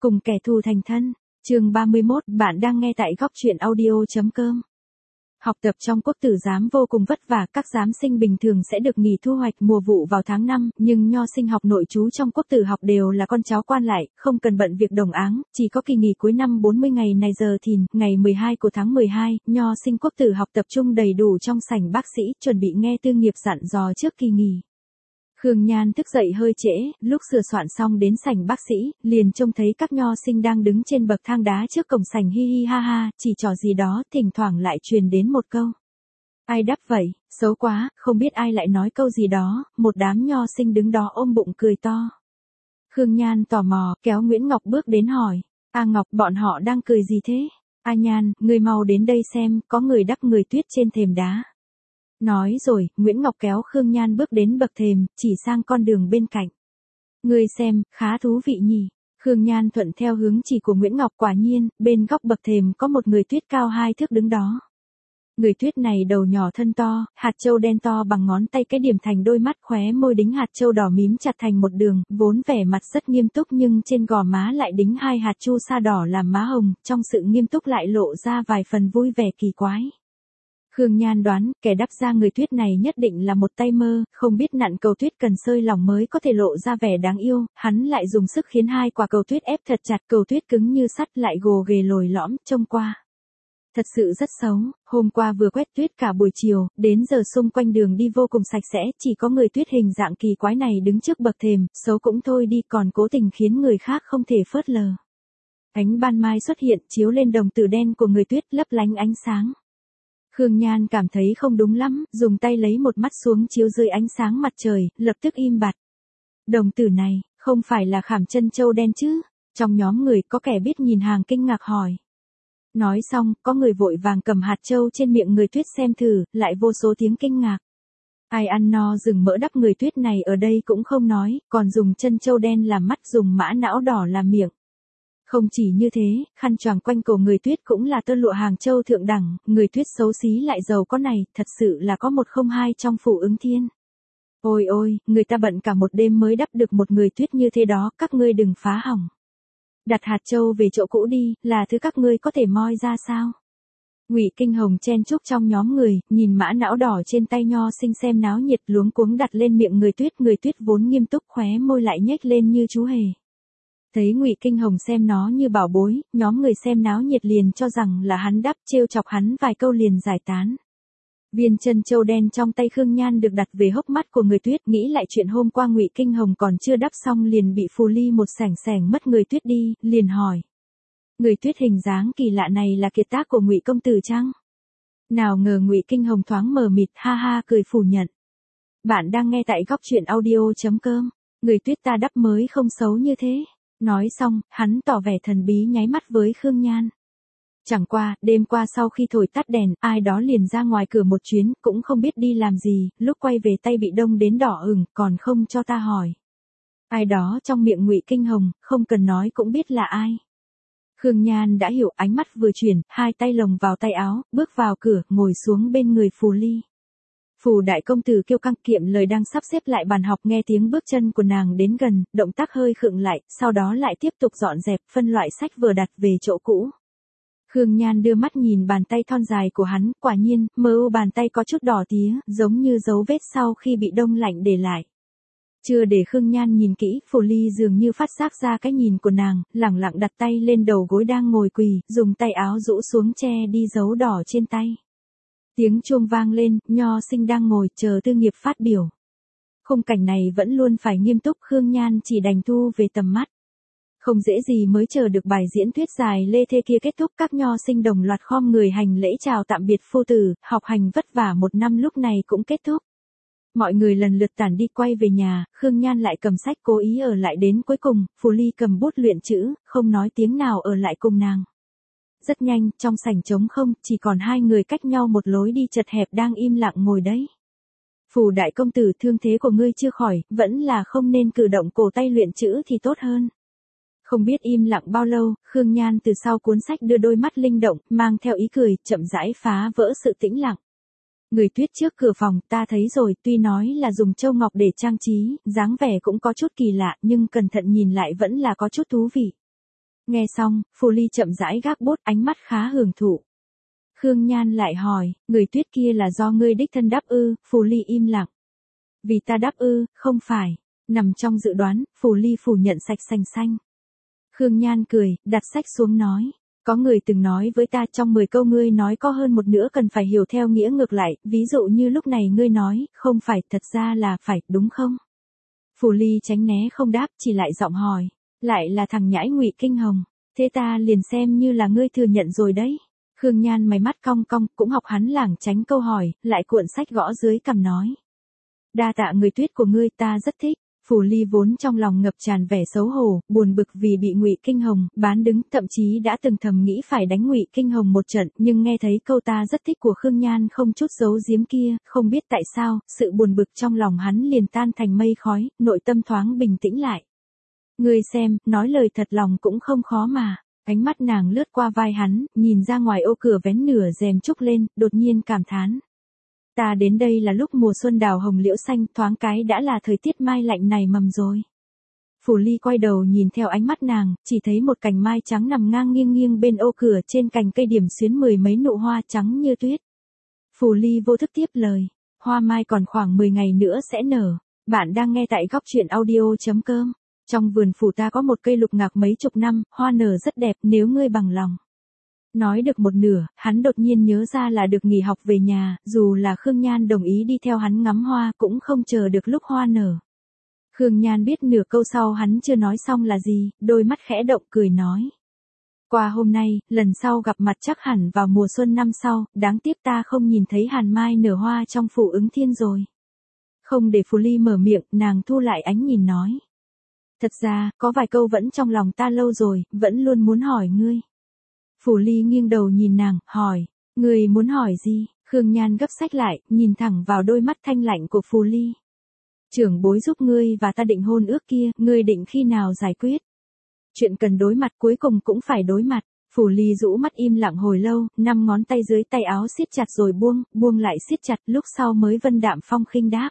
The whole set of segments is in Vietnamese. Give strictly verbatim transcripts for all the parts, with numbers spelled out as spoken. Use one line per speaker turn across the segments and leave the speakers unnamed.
Cùng kẻ thù thành thân. Chương ba mươi mốt, bạn đang nghe tại góc truyện audio chấm com. Học tập trong quốc tử giám vô cùng vất vả, các giám sinh bình thường sẽ được nghỉ thu hoạch mùa vụ vào tháng năm, nhưng nho sinh học nội trú trong quốc tử học đều là con cháu quan lại, không cần bận việc đồng áng, chỉ có kỳ nghỉ cuối năm bốn mươi ngày này giờ thìn, ngày mười hai của tháng mười hai, nho sinh quốc tử học tập trung đầy đủ trong sảnh bác sĩ, chuẩn bị nghe tư nghiệp dặn dò trước kỳ nghỉ. Khương Nhan thức dậy hơi trễ, lúc sửa soạn xong đến sảnh bác sĩ, liền trông thấy các nho sinh đang đứng trên bậc thang đá trước cổng sảnh hi hi ha ha, chỉ trò gì đó, thỉnh thoảng lại truyền đến một câu. Ai đáp vậy, xấu quá, không biết ai lại nói câu gì đó, một đám nho sinh đứng đó ôm bụng cười to. Khương Nhan tò mò, kéo Nguyễn Ngọc bước đến hỏi, A Ngọc, bọn họ đang cười gì thế? A Nhan, người mau đến đây xem, có người đắp người tuyết trên thềm đá. Nói rồi, Nguyễn Ngọc kéo Khương Nhan bước đến bậc thềm, chỉ sang con đường bên cạnh. Ngươi xem, khá thú vị nhỉ. Khương Nhan thuận theo hướng chỉ của Nguyễn Ngọc, quả nhiên, bên góc bậc thềm có một người tuyết cao hai thước đứng đó. Người tuyết này đầu nhỏ thân to, hạt châu đen to bằng ngón tay cái điểm thành đôi mắt, khóe môi đính hạt châu đỏ mím chặt thành một đường, vốn vẻ mặt rất nghiêm túc nhưng trên gò má lại đính hai hạt chu sa đỏ làm má hồng, trong sự nghiêm túc lại lộ ra vài phần vui vẻ kỳ quái. Khương Nhan đoán, kẻ đắp ra người tuyết này nhất định là một tay mơ, không biết nặn cầu tuyết cần sơi lỏng mới có thể lộ ra vẻ đáng yêu, hắn lại dùng sức khiến hai quả cầu tuyết ép thật chặt, cầu tuyết cứng như sắt lại gồ ghề lồi lõm, trông qua. Thật sự rất xấu, hôm qua vừa quét tuyết cả buổi chiều, đến giờ xung quanh đường đi vô cùng sạch sẽ, chỉ có người tuyết hình dạng kỳ quái này đứng trước bậc thềm, xấu cũng thôi đi còn cố tình khiến người khác không thể phớt lờ. Ánh ban mai xuất hiện chiếu lên đồng tử đen của người tuyết lấp lánh ánh sáng. Khương Nhan cảm thấy không đúng lắm, dùng tay lấy một mắt xuống chiếu dưới ánh sáng mặt trời, lập tức im bặt. Đồng tử này, không phải là khảm chân châu đen chứ? Trong nhóm người có kẻ biết nhìn hàng kinh ngạc hỏi. Nói xong, có người vội vàng cầm hạt châu trên miệng người tuyết xem thử, lại vô số tiếng kinh ngạc. Ai ăn no rừng mỡ đắp người tuyết này ở đây cũng không nói, còn dùng chân châu đen làm mắt, dùng mã não đỏ làm miệng. Không chỉ như thế, khăn choàng quanh cổ người tuyết cũng là tơ lụa Hàng Châu thượng đẳng, người tuyết xấu xí lại giàu có này, thật sự là có một không hai trong phủ Ứng Thiên. Ôi ôi, người ta bận cả một đêm mới đắp được một người tuyết như thế đó, các ngươi đừng phá hỏng. Đặt hạt châu về chỗ cũ đi, là thứ các ngươi có thể moi ra sao? Ngụy Kinh Hồng chen chúc trong nhóm người, nhìn mã não đỏ trên tay nho sinh xem náo nhiệt, luống cuống đặt lên miệng người tuyết, người tuyết vốn nghiêm túc khóe môi lại nhếch lên như chú hề. Thấy Ngụy Kinh Hồng xem nó như bảo bối, nhóm người xem náo nhiệt liền cho rằng là hắn đắp, trêu chọc hắn vài câu liền giải tán. Viên chân châu đen trong tay Khương Nhan được đặt về hốc mắt của người tuyết, nghĩ lại chuyện hôm qua Ngụy Kinh Hồng còn chưa đắp xong liền bị phù ly một sảng sẻng mất người tuyết đi, liền hỏi. Người tuyết hình dáng kỳ lạ này là kiệt tác của Ngụy công tử chăng? Nào ngờ Ngụy Kinh Hồng thoáng mờ mịt, ha ha cười phủ nhận. Bạn đang nghe tại góc truyện audio chấm com, người tuyết ta đắp mới không xấu như thế. Nói xong, hắn tỏ vẻ thần bí nháy mắt với Khương Nhan. Chẳng qua, đêm qua sau khi thổi tắt đèn, ai đó liền ra ngoài cửa một chuyến, cũng không biết đi làm gì, lúc quay về tay bị đông đến đỏ ửng, còn không cho ta hỏi. Ai đó trong miệng Ngụy Kinh Hồng, không cần nói cũng biết là ai. Khương Nhan đã hiểu, ánh mắt vừa chuyển, hai tay lồng vào tay áo, bước vào cửa, ngồi xuống bên người Phù Ly. Phù đại công tử Kiêu Căng kiệm lời đang sắp xếp lại bàn học, nghe tiếng bước chân của nàng đến gần, động tác hơi khựng lại, sau đó lại tiếp tục dọn dẹp, phân loại sách vừa đặt về chỗ cũ. Khương Nhan đưa mắt nhìn bàn tay thon dài của hắn, quả nhiên, mờ u bàn tay có chút đỏ tía, giống như dấu vết sau khi bị đông lạnh để lại. Chưa để Khương Nhan nhìn kỹ, Phù Ly dường như phát giác ra cái nhìn của nàng, lẳng lặng đặt tay lên đầu gối đang ngồi quỳ, dùng tay áo rũ xuống che đi dấu đỏ trên tay. Tiếng chuông vang lên, nho sinh đang ngồi chờ tư nghiệp phát biểu. Khung cảnh này vẫn luôn phải nghiêm túc, Khương Nhan chỉ đành thu về tầm mắt. Không dễ gì mới chờ được bài diễn thuyết dài lê thê kia kết thúc, các nho sinh đồng loạt khom người hành lễ chào tạm biệt phu tử, học hành vất vả một năm lúc này cũng kết thúc. Mọi người lần lượt tản đi quay về nhà, Khương Nhan lại cầm sách cố ý ở lại đến cuối cùng, Phù Ly cầm bút luyện chữ, không nói tiếng nào ở lại cùng nàng. Rất nhanh, trong sảnh trống không, chỉ còn hai người cách nhau một lối đi chật hẹp đang im lặng ngồi đấy. Phù đại công tử, thương thế của ngươi chưa khỏi, vẫn là không nên cử động cổ tay luyện chữ thì tốt hơn. Không biết im lặng bao lâu, Khương Nhan từ sau cuốn sách đưa đôi mắt linh động, mang theo ý cười, chậm rãi phá vỡ sự tĩnh lặng. Người tuyết trước cửa phòng, ta thấy rồi, tuy nói là dùng châu ngọc để trang trí, dáng vẻ cũng có chút kỳ lạ, nhưng cẩn thận nhìn lại vẫn là có chút thú vị. Nghe xong, Phù Ly chậm rãi gác bút, ánh mắt khá hưởng thụ. Khương Nhan lại hỏi, người tuyết kia là do ngươi đích thân đáp ư? Phù Ly im lặng. Vì ta đáp ư? Không phải. Nằm trong dự đoán, Phù Ly phủ nhận sạch sành xanh. Khương Nhan cười, đặt sách xuống nói. Có người từng nói với ta trong mười câu ngươi nói có hơn một nửa cần phải hiểu theo nghĩa ngược lại, ví dụ như lúc này ngươi nói, không phải, thật ra là phải, đúng không? Phù Ly tránh né không đáp, chỉ lại giọng hỏi. Lại là thằng nhãi Ngụy Kinh Hồng. Thế ta liền xem như là ngươi thừa nhận rồi đấy. Khương Nhan mày mắt cong cong, cũng học hắn lảng tránh câu hỏi, lại cuộn sách gõ dưới cằm nói. Đa tạ người tuyết của ngươi, ta rất thích. Phù Ly vốn trong lòng ngập tràn vẻ xấu hổ, buồn bực vì bị Ngụy Kinh Hồng bán đứng, thậm chí đã từng thầm nghĩ phải đánh Ngụy Kinh Hồng một trận, nhưng nghe thấy câu ta rất thích của Khương Nhan không chút giấu giếm kia, không biết tại sao, sự buồn bực trong lòng hắn liền tan thành mây khói, nội tâm thoáng bình tĩnh lại. Ngươi xem, nói lời thật lòng cũng không khó mà. Ánh mắt nàng lướt qua vai hắn, nhìn ra ngoài ô cửa vén nửa rèm trúc lên, đột nhiên cảm thán. Ta đến đây là lúc mùa xuân đào hồng liễu xanh, thoáng cái đã là thời tiết mai lạnh này mầm rồi. Phù Ly quay đầu nhìn theo ánh mắt nàng, chỉ thấy một cành mai trắng nằm ngang nghiêng nghiêng bên ô cửa, trên cành cây điểm xuyến mười mấy nụ hoa trắng như tuyết. Phù Ly vô thức tiếp lời, hoa mai còn khoảng mười ngày nữa sẽ nở. Bạn đang nghe tại góc truyện audio chấm com. Trong vườn phủ ta có một cây lục ngạc mấy chục năm, hoa nở rất đẹp nếu ngươi bằng lòng. Nói được một nửa, hắn đột nhiên nhớ ra là được nghỉ học về nhà, dù là Khương Nhan đồng ý đi theo hắn ngắm hoa cũng không chờ được lúc hoa nở. Khương Nhan biết nửa câu sau hắn chưa nói xong là gì, đôi mắt khẽ động cười nói. Qua hôm nay, lần sau gặp mặt chắc hẳn vào mùa xuân năm sau, đáng tiếc ta không nhìn thấy hàn mai nở hoa trong phủ Ứng Thiên rồi. Không để Phù Ly mở miệng, nàng thu lại ánh nhìn nói. Thật ra, có vài câu vẫn trong lòng ta lâu rồi, vẫn luôn muốn hỏi ngươi. Phù Ly nghiêng đầu nhìn nàng, hỏi, ngươi muốn hỏi gì? Khương Nhan gấp sách lại, nhìn thẳng vào đôi mắt thanh lạnh của Phù Ly. Trưởng bối giúp ngươi và ta định hôn ước kia, ngươi định khi nào giải quyết? Chuyện cần đối mặt cuối cùng cũng phải đối mặt. Phù Ly rũ mắt im lặng hồi lâu, năm ngón tay dưới tay áo siết chặt rồi buông, buông lại siết chặt, lúc sau mới vân đạm phong khinh đáp.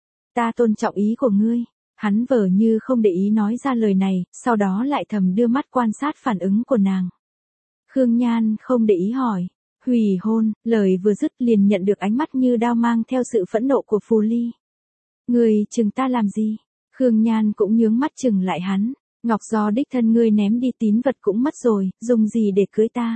Ta tôn trọng ý của ngươi. Hắn vờ như không để ý nói ra lời này, sau đó lại thầm đưa mắt quan sát phản ứng của nàng. Khương Nhan không để ý hỏi. Hủy hôn, lời vừa dứt liền nhận được ánh mắt như đao mang theo sự phẫn nộ của Phù Ly. Ngươi chừng ta làm gì? Khương Nhan cũng nhướng mắt chừng lại hắn. Ngọc do đích thân ngươi ném đi tín vật cũng mất rồi, dùng gì để cưới ta?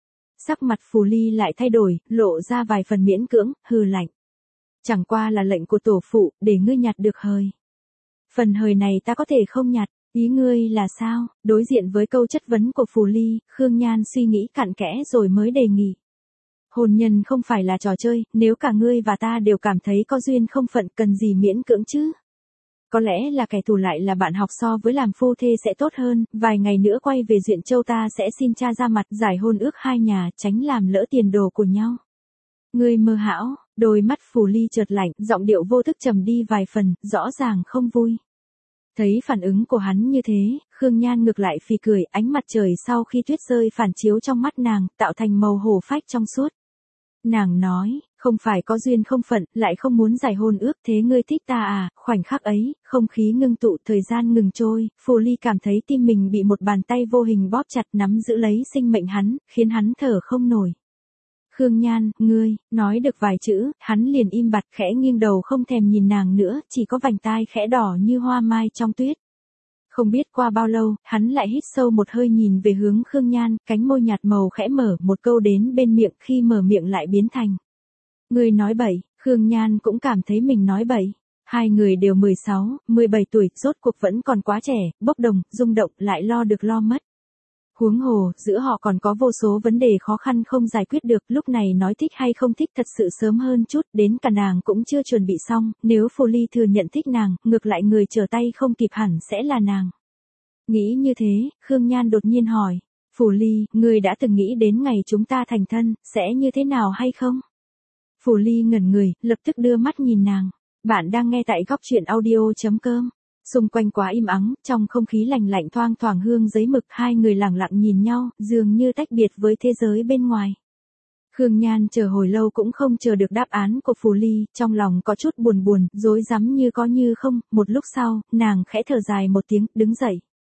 Sắc mặt Phù Ly lại thay đổi, lộ ra vài phần miễn cưỡng, hừ lạnh. Chẳng qua là lệnh của tổ phụ, để ngươi nhặt được hời. Phần hời này ta có thể không nhặt, ý ngươi là sao? Đối diện với câu chất vấn của Phù Ly, Khương Nhan suy nghĩ cặn kẽ rồi mới đề nghị. Hôn nhân không phải là trò chơi, nếu cả ngươi và ta đều cảm thấy có duyên không phận cần gì miễn cưỡng chứ? Có lẽ là kẻ thù lại là bạn học so với làm phu thê sẽ tốt hơn, vài ngày nữa quay về Duyện Châu ta sẽ xin cha ra mặt giải hôn ước hai nhà, tránh làm lỡ tiền đồ của nhau. Ngươi mơ hão, đôi mắt Phù Ly chợt lạnh, giọng điệu vô thức trầm đi vài phần, rõ ràng không vui. Thấy phản ứng của hắn như thế, Khương Nhan ngược lại phì cười, ánh mặt trời sau khi tuyết rơi phản chiếu trong mắt nàng, tạo thành màu hổ phách trong suốt. Nàng nói, không phải có duyên không phận, lại không muốn giải hôn ước, thế ngươi thích ta à? Khoảnh khắc ấy, không khí ngưng tụ, thời gian ngừng trôi, Phù Ly cảm thấy tim mình bị một bàn tay vô hình bóp chặt nắm giữ lấy sinh mệnh hắn, khiến hắn thở không nổi. Khương Nhan, ngươi, nói được vài chữ, hắn liền im bặt khẽ nghiêng đầu không thèm nhìn nàng nữa, chỉ có vành tai khẽ đỏ như hoa mai trong tuyết. Không biết qua bao lâu, hắn lại hít sâu một hơi nhìn về hướng Khương Nhan, cánh môi nhạt màu khẽ mở, một câu đến bên miệng, khi mở miệng lại biến thành. Ngươi nói bậy, Khương Nhan cũng cảm thấy mình nói bậy. Hai người đều mười sáu, mười bảy tuổi, rốt cuộc vẫn còn quá trẻ, bốc đồng, rung động, lại lo được lo mất. Huống hồ, giữa họ còn có vô số vấn đề khó khăn không giải quyết được, lúc này nói thích hay không thích thật sự sớm hơn chút, đến cả nàng cũng chưa chuẩn bị xong, nếu Phù Ly thừa nhận thích nàng, ngược lại người trở tay không kịp hẳn sẽ là nàng. Nghĩ như thế, Khương Nhan đột nhiên hỏi, Phù Ly, ngươi đã từng nghĩ đến ngày chúng ta thành thân, sẽ như thế nào hay không? Phù Ly ngẩn người, lập tức đưa mắt nhìn nàng. Bạn đang nghe tại góc truyện audio chấm com. Xung quanh quá im ắng, trong không khí lành lạnh thoang thoảng hương giấy mực, hai người lặng lặng nhìn nhau, dường như tách biệt với thế giới bên ngoài. Khương Nhan chờ hồi lâu cũng không chờ được đáp án của Phù Ly, trong lòng có chút buồn buồn, rối rắm như có như không, một lúc sau, nàng khẽ thở dài một tiếng, đứng dậy.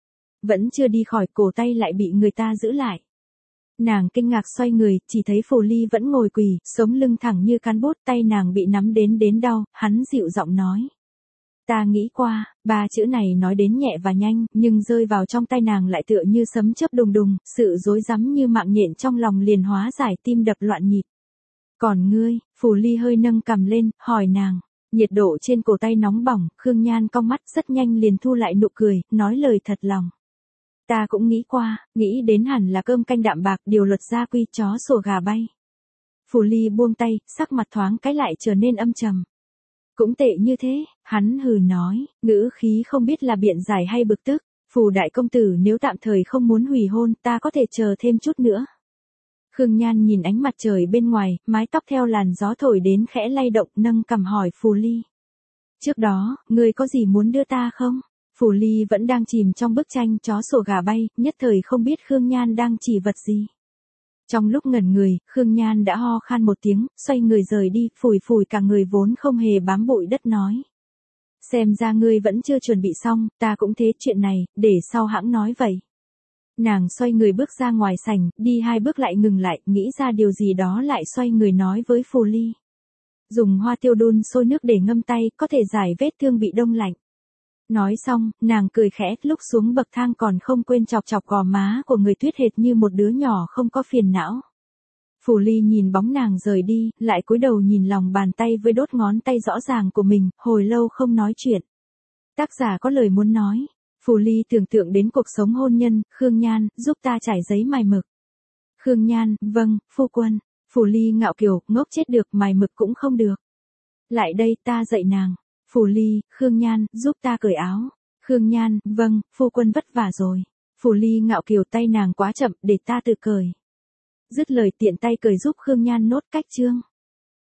vẫn chưa đi khỏi, cổ tay lại bị người ta giữ lại. Nàng kinh ngạc xoay người, chỉ thấy Phù Ly vẫn ngồi quỳ, sống lưng thẳng như cán bút, tay nàng bị nắm đến đến đau, hắn dịu giọng nói. Ta nghĩ qua, ba chữ này nói đến nhẹ và nhanh, nhưng rơi vào trong tay nàng lại tựa như sấm chớp đùng đùng, sự rối rắm như mạng nhện trong lòng liền hóa giải, tim đập loạn nhịp. Còn ngươi, Phù Ly hơi nâng cằm lên, hỏi nàng. Nhiệt độ trên cổ tay nóng bỏng, Khương Nhan cong mắt rất nhanh liền thu lại nụ cười, nói lời thật lòng. Ta cũng nghĩ qua, nghĩ đến hẳn là cơm canh đạm bạc, điều luật gia quy, chó sủa gà bay. Phù Ly buông tay, sắc mặt thoáng cái lại trở nên âm trầm. Cũng tệ như thế, hắn hừ nói, ngữ khí không biết là biện giải hay bực tức. Phù đại công tử, nếu tạm thời không muốn hủy hôn, ta có thể chờ thêm chút nữa. Khương Nhan nhìn ánh mặt trời bên ngoài, mái tóc theo làn gió thổi đến khẽ lay động, nâng cằm hỏi Phù Ly. Trước đó, ngươi có gì muốn đưa ta không? Phù Ly vẫn đang chìm trong bức tranh chó sủa gà bay, nhất thời không biết Khương Nhan đang chỉ vật gì. Trong lúc ngẩn người, Khương Nhan đã ho khan một tiếng, xoay người rời đi, phủi phủi cả người vốn không hề bám bụi đất nói. Xem ra ngươi vẫn chưa chuẩn bị xong, ta cũng thế, chuyện này, để sau hãng nói vậy. Nàng xoay người bước ra ngoài sảnh, đi hai bước lại ngừng lại, nghĩ ra điều gì đó lại xoay người nói với Phù Ly. Dùng hoa tiêu đun sôi nước để ngâm tay, có thể giải vết thương bị đông lạnh. Nói xong, nàng cười khẽ, lúc xuống bậc thang còn không quên chọc chọc gò má của người Tuyết hệt như một đứa nhỏ không có phiền não. Phù Ly nhìn bóng nàng rời đi, lại cúi đầu nhìn lòng bàn tay với đốt ngón tay rõ ràng của mình, hồi lâu không nói chuyện. Tác giả có lời muốn nói. Phù Ly tưởng tượng đến cuộc sống hôn nhân, Khương Nhan, giúp ta trải giấy mài mực. Khương Nhan, vâng, phu quân. Phù Ly ngạo kiều, ngốc chết được, mài mực cũng không được. Lại đây, ta dạy nàng. Phù Ly, Khương Nhan, giúp ta cởi áo. Khương Nhan, vâng, phu quân vất vả rồi. Phù Ly ngạo kiều, tay nàng quá chậm, để ta tự cởi. Dứt lời tiện tay cởi giúp Khương Nhan nốt cách chương.